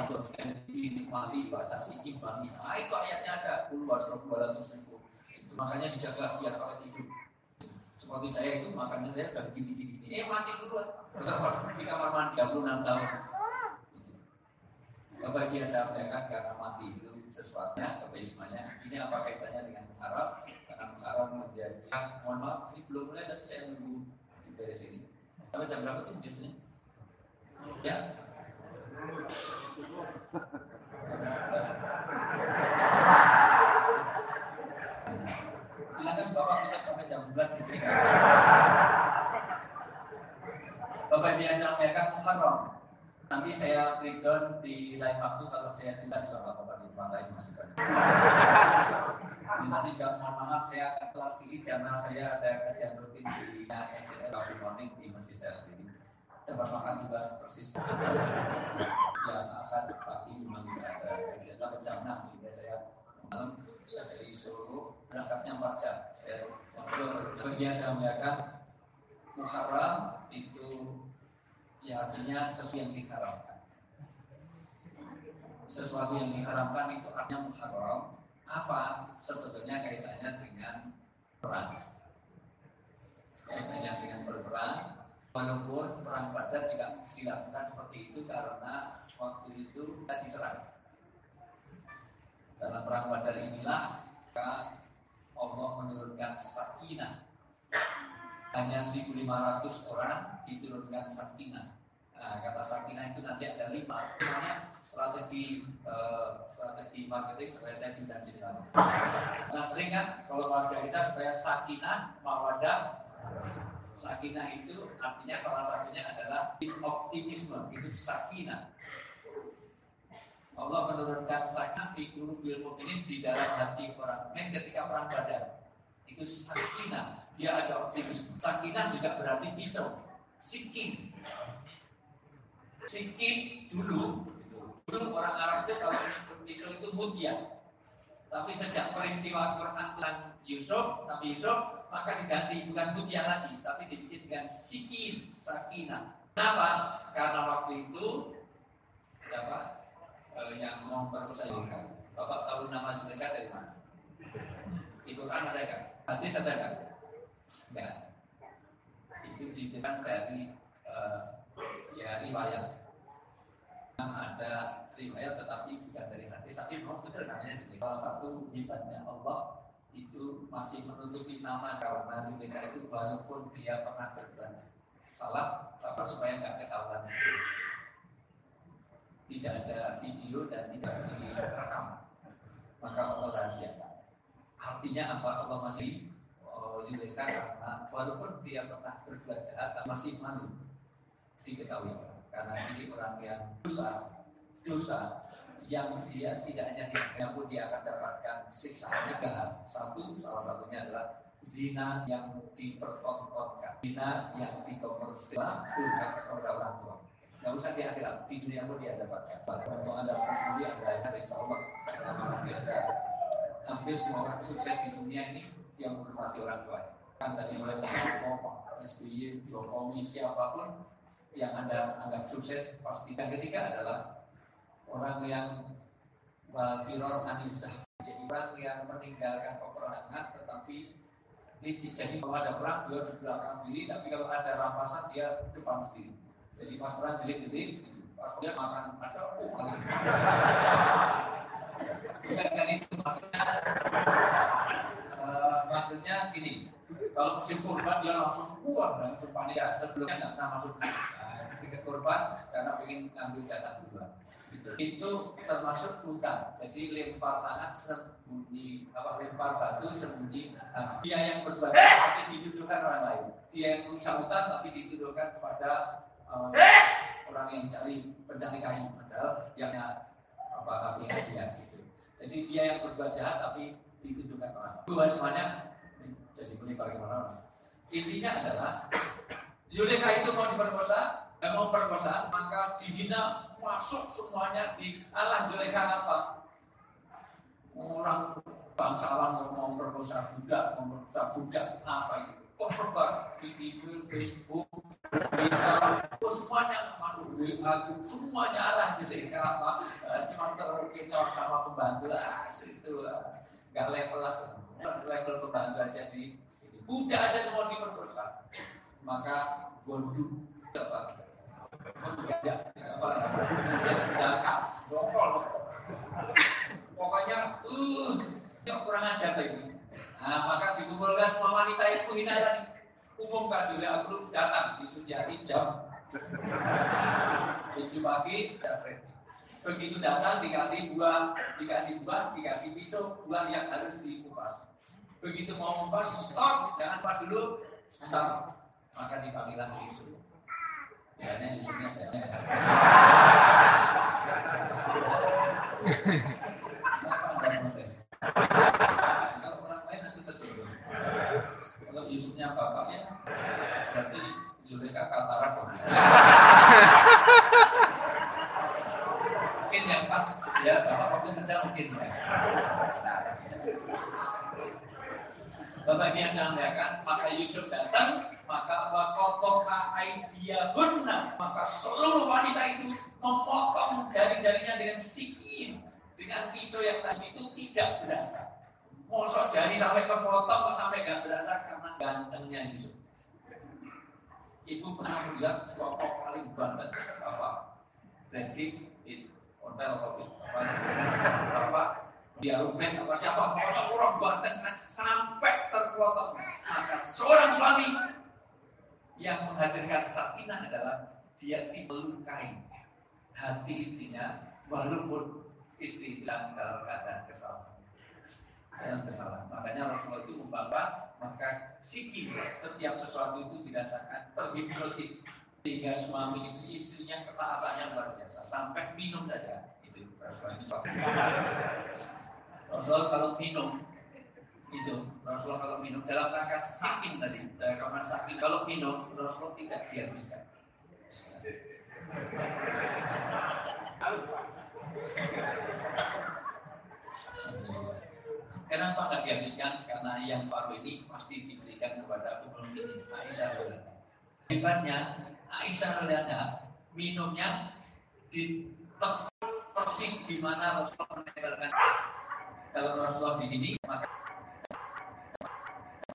dosen dinikmati, batasi, imbangi. Nah, itu ayatnya ada puluhan, 200.000. Itu makanya dijaga biar awet hidup. Seperti saya itu makannya saya udah gini-gini. Mati duluan. Betul pas di kamar mandi 36 tahun. Kebahagiaan saya sampaikan karena mati itu sesuatunya, kebahagiaannya. Ini apa kaitannya dengan Muharram? Karena Muharram menjadi, mohon maaf, ini belum mulai tapi saya menunggu dari sini. Sampai jam berapa tuh biasanya? Ya. Silakan Bapak kita sampai jam 11 di sini. Bapak biasa sampaikan Muharram. Nanti saya breakdown di lain waktu kalau saya tidak juga apa-apa di lantai masih banyak. Nanti juga mohon maaf saya akan kelas ini karena saya ada kajian rutin di SCL Coffee Morning di masjid saya sendiri. Dapat makan juga persis yang akan pagi memang tidak ada kajian lah jam 6 sehingga saya malam saya dari Solo berangkatnya 4 jam. Biasa mengajarkan Muharram itu ya artinya sesuatu yang diharamkan. Sesuatu yang diharamkan itu artinya Muharram. Apa? Sebetulnya kaitannya dengan perang. Kaitannya dengan berperang. Walaupun perang Badar juga dilakukan seperti itu karena waktu itu kita diserang. Dalam perang Badar inilah maka Allah menurunkan sakinah. Hanya 1.500 orang diturunkan sakinah. Nah, kata sakinah itu nanti ada 5. Namanya strategi marketing supaya saya diundang sini lagi. Nah sering kan kalau warga kita supaya sakinah, mawadah. Sakinah itu artinya salah satunya adalah optimisme, itu sakinah. Allah menurunkan sakinah fi qulubil mu'minin di dalam hati orang mukmin ketika perang Badar. Itu sakinah, dia ada optimisme. Sakinah juga berarti pisau, sikin. Sikin dulu orang Arab itu kalau menyebut pisau itu mutia. Tapi sejak peristiwa Quran tentang Nabi Yusuf, maka diganti bukan mutia lagi, tapi dibikin dengan sikin, sakinah. Kenapa? Karena waktu itu siapa yang mau perkosa Yusuf? Bapak tahu nama Zulaikha dari mana? Di Quran ada kan? Hadis ada kan? Enggak. Itu ditekan dari riwayat. Ada riwayat tetapi bukan dari hadis, tapi memang benar namanya sendiri. Salah satu hebatnya Allah itu masih menutupi nama karena Zulaikha itu walaupun dia pernah berbuat salah, tapi supaya nggak ketahuan. Tidak ada video dan tidak direkam, maka Allah rahasiakan. Artinya apa? Allah masih Zulaikha karena walaupun dia pernah berbuat jahat, masih malu diketahui karena ini orang yang dosa yang dia tidak hanya dianggap pun dia akan dapatkan siksaan negara. Salah satunya adalah zina yang dipertontonkan, zina yang dikomersialkan kepada orang tua. Tidak usah di akhirat, di dunia pun dia dapatkan. Kalau Anda peduli, Anda insya Allah ada hampir semua orang sukses di dunia ini yang menghormati orang tua. Kan dari mulai Pak SBY, Jokowi, siapapun yang Anda anggap sukses pasti. Yang ketiga adalah orang yang firor anizah, jadi orang yang meninggalkan peperangan tetapi licik. Jadi kalau ada perang dia di belakang diri, tapi kalau ada rampasan dia depan sendiri. Jadi pas perang delik-delik, pas dia makan ada bukan itu maksudnya gini. Kalau musim kurban dia langsung keluar dan langsung panik. Ya, sebelumnya nggak pernah masuk tiket kurban karena ingin ngambil jatah duluan. Itu termasuk hutang. Jadi lempar tangan sembunyi, lempar batu sembunyi. Dia yang berbuat tapi dituduhkan orang lain. Dia yang berusaha hutang tapi dituduhkan kepada orang yang pencari kayu. Padahal yang dia gitu. Jadi dia yang berbuat jahat tapi dituduhkan orang. Dua semuanya jadi menimbang kemana-mana. Intinya adalah Zulaikha itu mau diperkosa, mau perkosaan, maka dihina masuk semuanya di Allah. Zulaikha apa? Orang bangsawan mau perkosa budak, apa itu? Kok sebar di TV, Facebook, Twitter, semuanya masuk. aku semuanya arah jadi apa? Cuma terkecoh sama pembantu itu nggak level lah, level pembantu aja di budak aja mau diperkosa, maka gondu apa? Mendadak apa? Mendadak, bongkol. Pokoknya kurang ajar ini. Nah, maka dikumpulkan semua wanita yang hina tadi. Umumkan dulu aku datang di Sujati jam 7 pagi. Begitu datang dikasih buah, dikasih pisau, buah yang harus dikupas. Begitu mau mengupas, stop, jangan pas dulu, stop. Maka dipanggillah Yusuf. Biasanya Yusufnya saya. Kenapa Anda protes? Kalau orang lain nanti tersinggung. Kalau Yusufnya bapaknya, berarti Zulekha katarak. Mungkin yang pas, ya bapak waktu muda mungkin ya. Bapak dia sampaikan, maka Yusuf datang, maka wakotoka aidiyahunna, maka seluruh wanita itu memotong jari-jarinya dengan sikin, dengan pisau yang tadi itu tidak berasa. Mosok jari sampai kepotong, sampai gak berasa karena gantengnya Yusuf. Ibu pernah melihat kelompok paling banten apa? Brexit, hotel apa? Dia rumen apa siapa? Orang banten sampai terpotong. Maka seorang suami yang menghadirkan sakinah adalah dia tidak melukai hati istrinya walaupun istri dalam keadaan kesalahan. Makanya Rasulullah itu membawa maka sikit setiap sesuatu itu dirasakan terhipnotis sehingga suami istrinya ketaatannya luar biasa sampai minum saja itu Rasulullah itu. Rasulullah kalau minum itu Rasulullah kalau minum dalam rangka saking tadi kamar saking kalau minum Rasulullah tidak dihabiskan. Kenapa nggak dihabiskan? Karena yang baru ini pasti diberikan kepada Ummul Mukminin Aisyah radhiyallahu anha. Hebatnya Aisyah radhiyallahu anha minumnya di persis di mana Rasulullah menempelkan. Kalau Rasulullah di sini maka